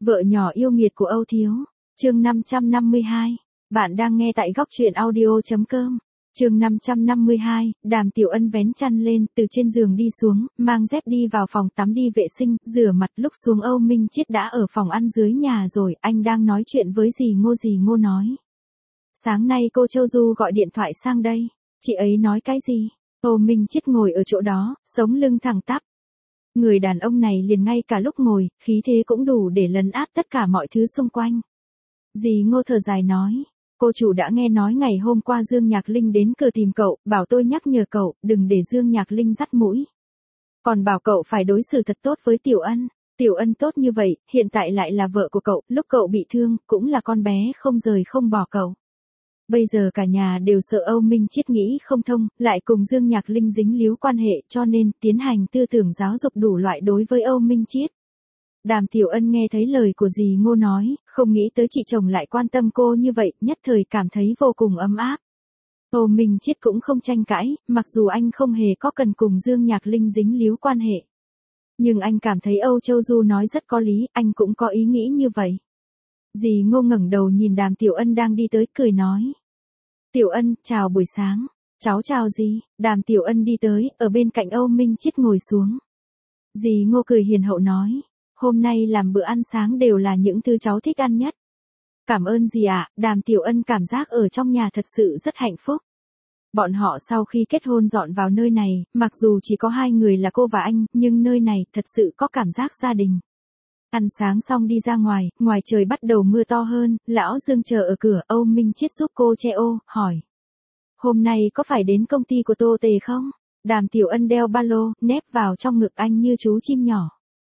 Vợ nhỏ yêu nghiệt của Âu Thiếu. Chương 552. Bạn đang nghe tại góc truyện audio.com. Chương 552, Đàm Tiểu Ân vén chăn lên, từ trên giường đi xuống, mang dép đi vào phòng tắm đi vệ sinh, rửa mặt. Lúc xuống Âu Minh Chiết đã ở phòng ăn dưới nhà rồi, anh đang nói chuyện với dì Ngô nói. Sáng nay cô Châu Du gọi điện thoại sang đây, chị ấy nói cái gì? Âu Minh Chiết ngồi ở chỗ đó, sống lưng thẳng tắp. Người đàn ông này liền ngay cả lúc ngồi, khí thế cũng đủ để lấn át tất cả mọi thứ xung quanh. Dì Ngô thở dài nói. Cô chủ đã nghe nói ngày hôm qua Dương Nhạc Linh đến cửa tìm cậu, bảo tôi nhắc nhở cậu, đừng để Dương Nhạc Linh dắt mũi. Còn bảo cậu phải đối xử thật tốt với Tiểu Ân. Tiểu Ân tốt như vậy, hiện tại lại là vợ của cậu, lúc cậu bị thương, cũng là con bé không rời không bỏ cậu. Bây giờ cả nhà đều sợ Âu Minh Chiết nghĩ không thông, lại cùng Dương Nhạc Linh dính líu quan hệ, cho nên tiến hành tư tưởng giáo dục đủ loại đối với Âu Minh Chiết. Đàm Tiểu Ân nghe thấy lời của dì Ngô nói, không nghĩ tới chị chồng lại quan tâm cô như vậy, nhất thời cảm thấy vô cùng ấm áp. Âu Minh Chiết cũng không tranh cãi, mặc dù anh không hề có cần cùng Dương Nhạc Linh dính líu quan hệ. Nhưng anh cảm thấy Âu Châu Du nói rất có lý, anh cũng có ý nghĩ như vậy. Dì Ngô ngẩng đầu nhìn Đàm Tiểu Ân đang đi tới, cười nói. Tiểu Ân, chào buổi sáng. Cháu chào dì. Đàm Tiểu Ân đi tới, ở bên cạnh Âu Minh Chiết ngồi xuống. Dì Ngô cười hiền hậu nói. Hôm nay làm bữa ăn sáng đều là những thứ cháu thích ăn nhất. Cảm ơn dì ạ. Đàm Tiểu Ân cảm giác ở trong nhà thật sự rất hạnh phúc. Bọn họ sau khi kết hôn dọn vào nơi này, mặc dù chỉ có hai người là cô và anh, nhưng nơi này thật sự có cảm giác gia đình. Ăn sáng xong đi ra ngoài, ngoài trời bắt đầu mưa to hơn, lão Dương chờ ở cửa, Âu Minh Chiết giúp cô che ô, hỏi. Hôm nay có phải đến công ty của Tô Tề không? Đàm Tiểu Ân đeo ba lô, nép vào trong ngực anh như chú chim nhỏ.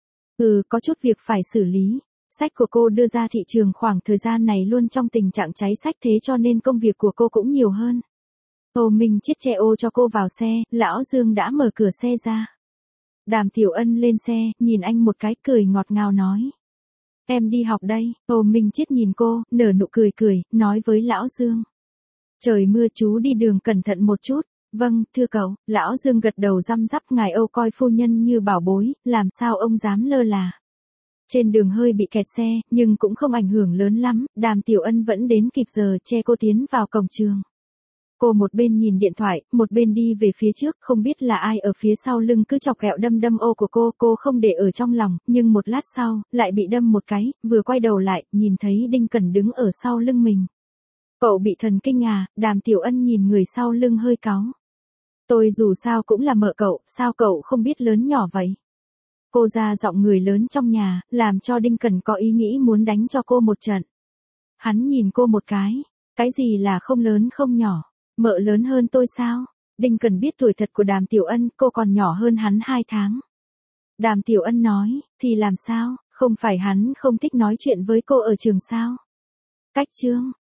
Có chút việc phải xử lý. Sách của cô đưa ra thị trường khoảng thời gian này luôn trong tình trạng cháy sách, thế cho nên công việc của cô cũng nhiều hơn. Âu Minh Chiết che ô cho cô vào xe, lão Dương đã mở cửa xe ra. Đàm Tiểu Ân lên xe, nhìn anh một cái, cười ngọt ngào nói. Em đi học đây. Âu Minh Chiết nhìn cô, nở nụ cười, nói với lão Dương. Trời mưa chú đi đường cẩn thận một chút. Vâng, thưa cậu. Lão Dương gật đầu răm rắp, ngài Âu coi phu nhân như bảo bối, làm sao ông dám lơ là. Trên đường hơi bị kẹt xe, nhưng cũng không ảnh hưởng lớn lắm, Đàm Tiểu Ân vẫn đến kịp giờ che cô tiến vào cổng trường. Cô một bên nhìn điện thoại, một bên đi về phía trước, không biết là ai ở phía sau lưng cứ chọc ghẹo đâm ô của cô không để ở trong lòng, nhưng một lát sau, lại bị đâm một cái, vừa quay đầu lại, nhìn thấy Đinh Cẩn đứng ở sau lưng mình. Cậu bị thần kinh à? Đàm Tiểu Ân nhìn người sau lưng hơi cáu. Tôi dù sao cũng là mợ cậu, sao cậu không biết lớn nhỏ vậy? Cô ra giọng người lớn trong nhà, làm cho Đinh Cẩn có ý nghĩ muốn đánh cho cô một trận. Hắn nhìn cô một cái gì là không lớn không nhỏ, mợ lớn hơn tôi sao? Đinh Cẩn biết tuổi thật của Đàm Tiểu Ân, cô còn nhỏ hơn hắn 2 tháng. Đàm Tiểu Ân nói, thì làm sao, không phải hắn không thích nói chuyện với cô ở trường sao? Cách chương.